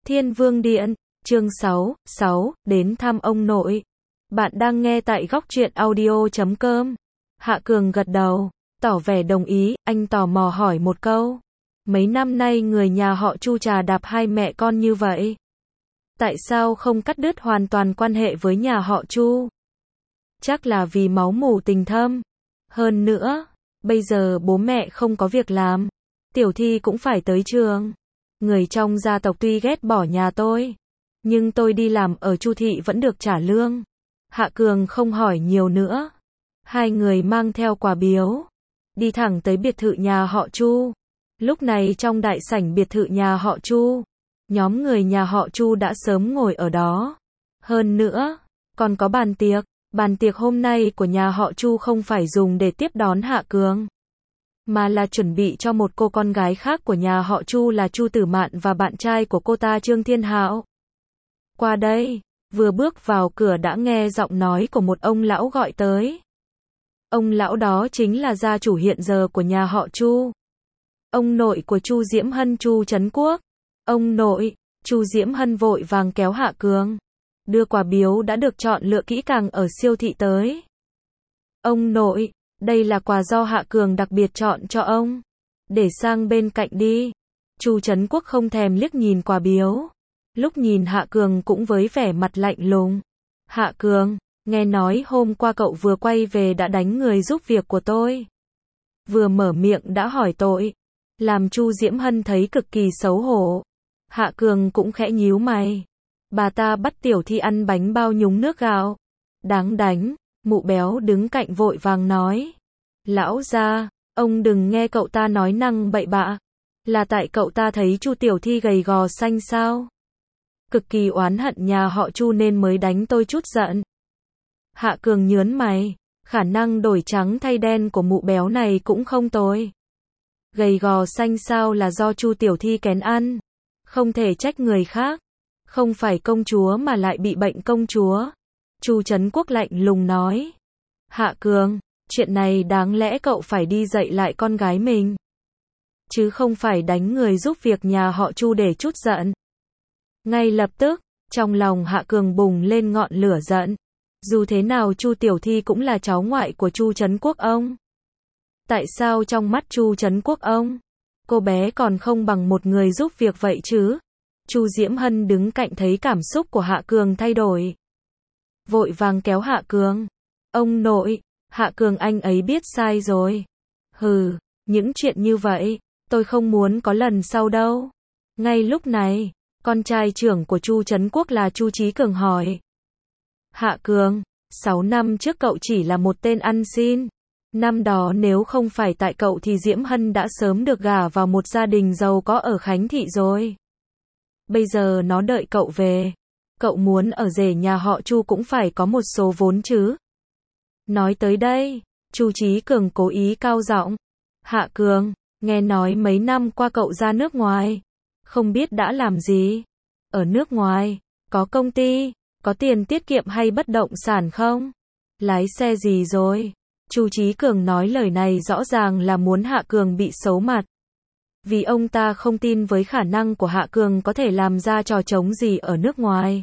Thiên Vương Điện, chương 6, đến thăm ông nội. Bạn đang nghe tại góc truyện audio.com. Hạ Cường gật đầu, tỏ vẻ đồng ý, anh tò mò hỏi một câu. Mấy năm nay người nhà họ Chu trà đạp hai mẹ con như vậy. Tại sao không cắt đứt hoàn toàn quan hệ với nhà họ Chu? Chắc là vì máu mủ tình thâm. Hơn nữa, bây giờ bố mẹ không có việc làm. Tiểu Thi cũng phải tới trường. Người trong gia tộc tuy ghét bỏ nhà tôi, nhưng tôi đi làm ở Chu thị vẫn được trả lương. Hạ Cường không hỏi nhiều nữa. Hai người mang theo quà biếu, đi thẳng tới biệt thự nhà họ Chu. Lúc này trong đại sảnh biệt thự nhà họ Chu, nhóm người nhà họ Chu đã sớm ngồi ở đó. Hơn nữa, còn có bàn tiệc. Bàn tiệc hôm nay của nhà họ Chu không phải dùng để tiếp đón Hạ Cường, mà là chuẩn bị cho một cô con gái khác của nhà họ Chu là Chu Tử Mạn và bạn trai của cô ta Trương Thiên Hạo. Qua đây, vừa bước vào cửa đã nghe giọng nói của một ông lão gọi tới. Ông lão đó chính là gia chủ hiện giờ của nhà họ Chu. Ông nội của Chu Diễm Hân, Chu Trấn Quốc. Ông nội, Chu Diễm Hân vội vàng kéo Hạ Cường, đưa quà biếu đã được chọn lựa kỹ càng ở siêu thị tới. Ông nội, đây là quà do Hạ Cường đặc biệt chọn cho ông. Để sang bên cạnh đi. Chu Trấn Quốc không thèm liếc nhìn quà biếu. Lúc nhìn Hạ Cường cũng với vẻ mặt lạnh lùng. Hạ Cường, nghe nói hôm qua cậu vừa quay về đã đánh người giúp việc của tôi. Vừa mở miệng đã hỏi tội. Làm Chu Diễm Hân thấy cực kỳ xấu hổ. Hạ Cường cũng khẽ nhíu mày. Bà ta bắt Tiểu Thi ăn bánh bao nhúng nước gạo. Đáng đánh. Mụ béo đứng cạnh vội vàng nói. Lão gia, ông đừng nghe cậu ta nói năng bậy bạ. Là tại cậu ta thấy Chu Tiểu Thi gầy gò xanh sao? Cực kỳ oán hận nhà họ Chu nên mới đánh tôi chút giận. Hạ Cường nhớn mày. Khả năng đổi trắng thay đen của mụ béo này cũng không tồi. Gầy gò xanh sao là do Chu Tiểu Thi kén ăn. Không thể trách người khác. Không phải công chúa mà lại bị bệnh công chúa. Chu Trấn Quốc lạnh lùng nói. Hạ Cường, chuyện này đáng lẽ cậu phải đi dạy lại con gái mình, chứ không phải đánh người giúp việc nhà họ Chu để chút giận. Ngay lập tức, trong lòng Hạ Cường bùng lên ngọn lửa giận. Dù thế nào Chu Tiểu Thi cũng là cháu ngoại của Chu Trấn Quốc ông. Tại sao trong mắt Chu Trấn Quốc ông, cô bé còn không bằng một người giúp việc vậy chứ? Chu Diễm Hân đứng cạnh thấy cảm xúc của Hạ Cường thay đổi, vội vàng kéo Hạ Cường. Ông nội, Hạ Cường anh ấy biết sai rồi. Hừ, những chuyện như vậy, tôi không muốn có lần sau đâu. Ngay lúc này, con trai trưởng của Chu Trấn Quốc là Chu Chí Cường hỏi. Hạ Cường, 6 năm trước cậu chỉ là một tên ăn xin. Năm đó nếu không phải tại cậu thì Diễm Hân đã sớm được gả vào một gia đình giàu có ở Khánh Thị rồi. Bây giờ nó đợi cậu về. Cậu muốn ở rể nhà họ Chu cũng phải có một số vốn chứ. Nói tới đây, Chu Chí Cường cố ý cao giọng. Hạ Cường, nghe nói mấy năm qua cậu ra nước ngoài. Không biết đã làm gì? Ở nước ngoài, có công ty, có tiền tiết kiệm hay bất động sản không? Lái xe gì rồi? Chu Chí Cường nói lời này rõ ràng là muốn Hạ Cường bị xấu mặt. Vì ông ta không tin với khả năng của Hạ Cường có thể làm ra trò trống gì ở nước ngoài.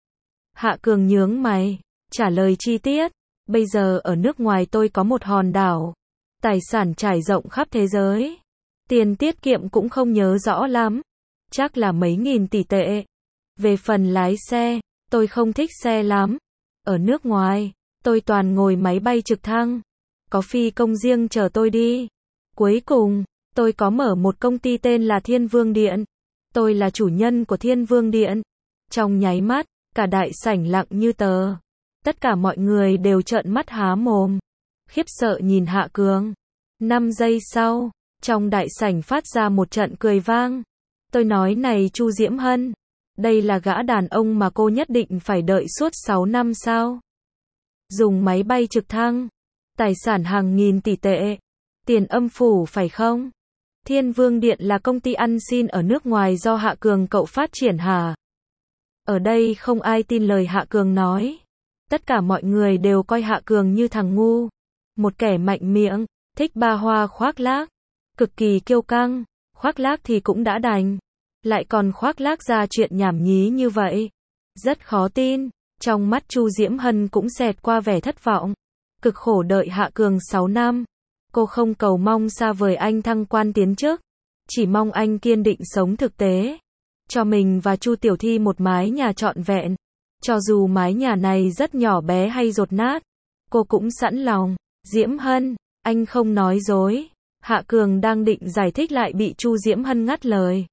Hạ Cường nhướng mày, trả lời chi tiết. Bây giờ ở nước ngoài tôi có một hòn đảo. Tài sản trải rộng khắp thế giới. Tiền tiết kiệm cũng không nhớ rõ lắm. Chắc là mấy nghìn tỷ tệ. Về phần lái xe, tôi không thích xe lắm. Ở nước ngoài, tôi toàn ngồi máy bay trực thăng. Có phi công riêng chở tôi đi. Cuối cùng, tôi có mở một công ty tên là Thiên Vương Điện. Tôi là chủ nhân của Thiên Vương Điện. Trong nháy mắt, cả đại sảnh lặng như tờ. Tất cả mọi người đều trợn mắt há mồm, khiếp sợ nhìn Hạ Cường. 5 giây sau, trong đại sảnh phát ra một trận cười vang. Tôi nói này Chu Diễm Hân, đây là gã đàn ông mà cô nhất định phải đợi suốt 6 năm sao? Dùng máy bay trực thăng, tài sản hàng nghìn tỷ tệ, tiền âm phủ phải không? Thiên Vương Điện là công ty ăn xin ở nước ngoài do Hạ Cường cậu phát triển hả? Ở đây không ai tin lời Hạ Cường nói. Tất cả mọi người đều coi Hạ Cường như thằng ngu. Một kẻ mạnh miệng, thích ba hoa khoác lác. Cực kỳ kiêu căng, khoác lác thì cũng đã đành. lại còn khoác lác ra chuyện nhảm nhí như vậy. Rất khó tin. Trong mắt Chu Diễm Hân cũng xẹt qua vẻ thất vọng. Cực khổ đợi Hạ Cường 6 năm. Cô không cầu mong xa vời anh thăng quan tiến chức. Chỉ mong anh kiên định sống thực tế. Cho mình và Chu Tiểu Thi một mái nhà trọn vẹn. Cho dù mái nhà này rất nhỏ bé hay dột nát. Cô cũng sẵn lòng. Diễm Hân, anh không nói dối. Hạ Cường đang định giải thích lại bị Chu Diễm Hân ngắt lời.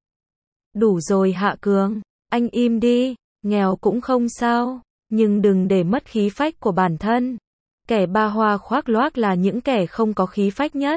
Đủ rồi Hạ Cường, anh im đi, nghèo cũng không sao, nhưng đừng để mất khí phách của bản thân. Kẻ ba hoa khoác lác là những kẻ không có khí phách nhất.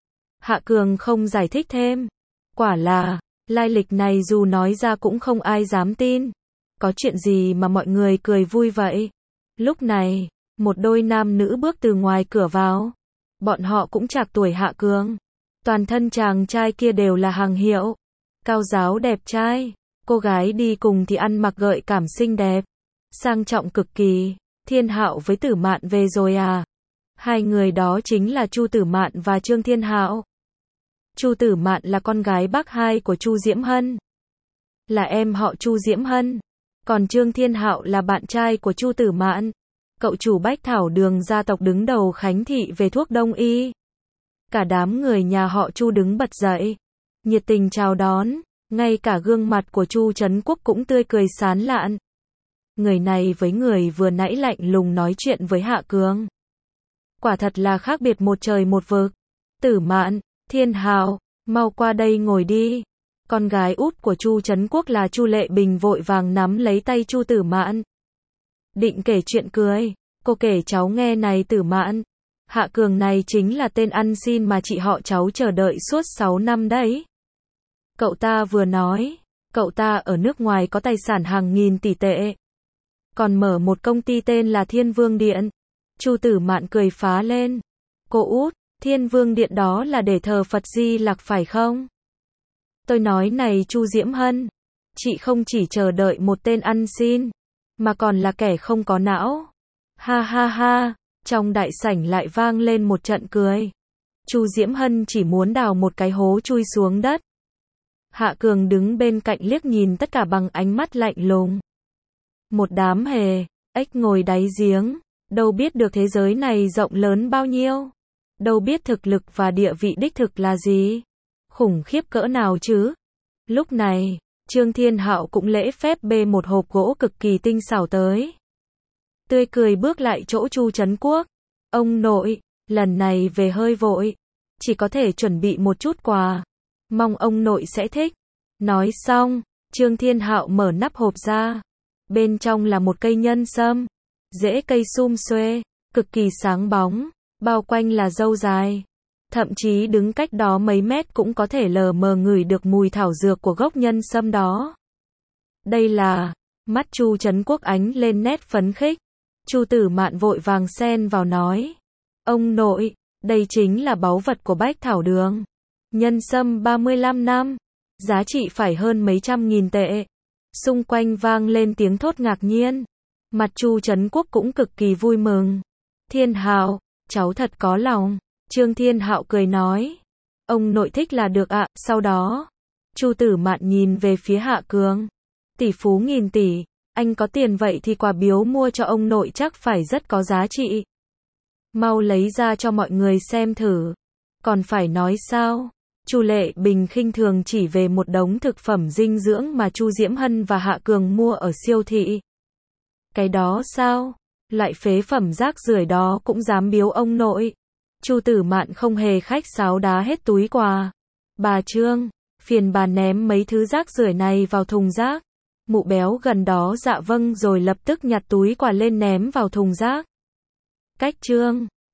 Hạ Cường không giải thích thêm. Quả là, lai lịch này dù nói ra cũng không ai dám tin. Có chuyện gì mà mọi người cười vui vậy? Lúc này, một đôi nam nữ bước từ ngoài cửa vào. Bọn họ cũng trạc tuổi Hạ Cường. Toàn thân chàng trai kia đều là hàng hiệu. Cao ráo đẹp trai. Cô gái đi cùng thì ăn mặc gợi cảm xinh đẹp. Sang trọng cực kỳ. Thiên Hạo với Tử Mạn về rồi à? Hai người đó chính là Chu Tử Mạn và Trương Thiên Hạo. Chu Tử Mạn là con gái bác hai của Chu Diễm Hân. Là em họ Chu Diễm Hân. Còn Trương Thiên Hạo là bạn trai của Chu Tử Mạn. Cậu chủ Bách Thảo Đường gia tộc đứng đầu Khánh Thị về thuốc đông y. Cả đám người nhà họ Chu đứng bật dậy. Nhiệt tình chào đón. Ngay cả gương mặt của Chu Trấn Quốc cũng tươi cười sán lạn. Người này với người vừa nãy lạnh lùng nói chuyện với Hạ Cường. Quả thật là khác biệt một trời một vực. Tử Mạn, Thiên Hạo, mau qua đây ngồi đi. Con gái út của Chu Trấn Quốc là Chu Lệ Bình vội vàng nắm lấy tay Chu Tử Mạn. Định kể chuyện cười. Cô kể cháu nghe này Tử Mạn. Hạ Cường này chính là tên ăn xin mà chị họ cháu chờ đợi suốt 6 năm đấy. Cậu ta vừa nói, cậu ta ở nước ngoài có tài sản hàng nghìn tỷ tệ. Còn mở một công ty tên là Thiên Vương Điện. Chu Tử Mạn cười phá lên. Cô út, Thiên Vương Điện đó là để thờ Phật Di Lặc phải không? Tôi nói này Chu Diễm Hân. Chị không chỉ chờ đợi một tên ăn xin, mà còn là kẻ không có não. Ha ha ha, trong đại sảnh lại vang lên một trận cười. Chu Diễm Hân chỉ muốn đào một cái hố chui xuống đất. Hạ Cường đứng bên cạnh liếc nhìn tất cả bằng ánh mắt lạnh lùng. Một đám hề, ếch ngồi đáy giếng, đâu biết được thế giới này rộng lớn bao nhiêu. Đâu biết thực lực và địa vị đích thực là gì. Khủng khiếp cỡ nào chứ. Lúc này, Trương Thiên Hạo cũng lễ phép bê một hộp gỗ cực kỳ tinh xảo tới. Tươi cười bước lại chỗ Chu Trấn Quốc. Ông nội, lần này về hơi vội. Chỉ có thể chuẩn bị một chút quà. Mong ông nội sẽ thích. Nói xong, Trương Thiên Hạo mở nắp hộp ra. Bên trong là một cây nhân sâm. Rễ cây sum xuê, cực kỳ sáng bóng. Bao quanh là râu dài. Thậm chí đứng cách đó mấy mét cũng có thể lờ mờ ngửi được mùi thảo dược của gốc nhân sâm đó. Đây là... Mắt Chu Trấn Quốc ánh lên nét phấn khích. Chu Tử Mạn vội vàng xen vào nói. Ông nội, đây chính là báu vật của Bách Thảo Đường. Nhân sâm 35 năm. Giá trị phải hơn mấy trăm nghìn tệ. Xung quanh vang lên tiếng thốt ngạc nhiên. Mặt Chu Trấn Quốc cũng cực kỳ vui mừng. Thiên Hạo, cháu thật có lòng. Trương Thiên Hạo cười nói. Ông nội thích là được ạ. Sau đó, Chu Tử Mạn nhìn về phía Hạ Cường. Tỷ phú nghìn tỷ. Anh có tiền vậy thì quà biếu mua cho ông nội chắc phải rất có giá trị. Mau lấy ra cho mọi người xem thử. Còn phải nói sao? Chu Lệ Bình khinh thường chỉ về một đống thực phẩm dinh dưỡng mà Chu Diễm Hân và Hạ Cường mua ở siêu thị. Cái đó sao? Loại phế phẩm rác rưởi đó cũng dám biếu ông nội. Chu Tử Mạn không hề khách sáo đá hết túi quà. Bà Trương, phiền bà ném mấy thứ rác rưởi này vào thùng rác. Mụ béo gần đó dạ vâng rồi lập tức nhặt túi quà lên ném vào thùng rác. Cách Trương.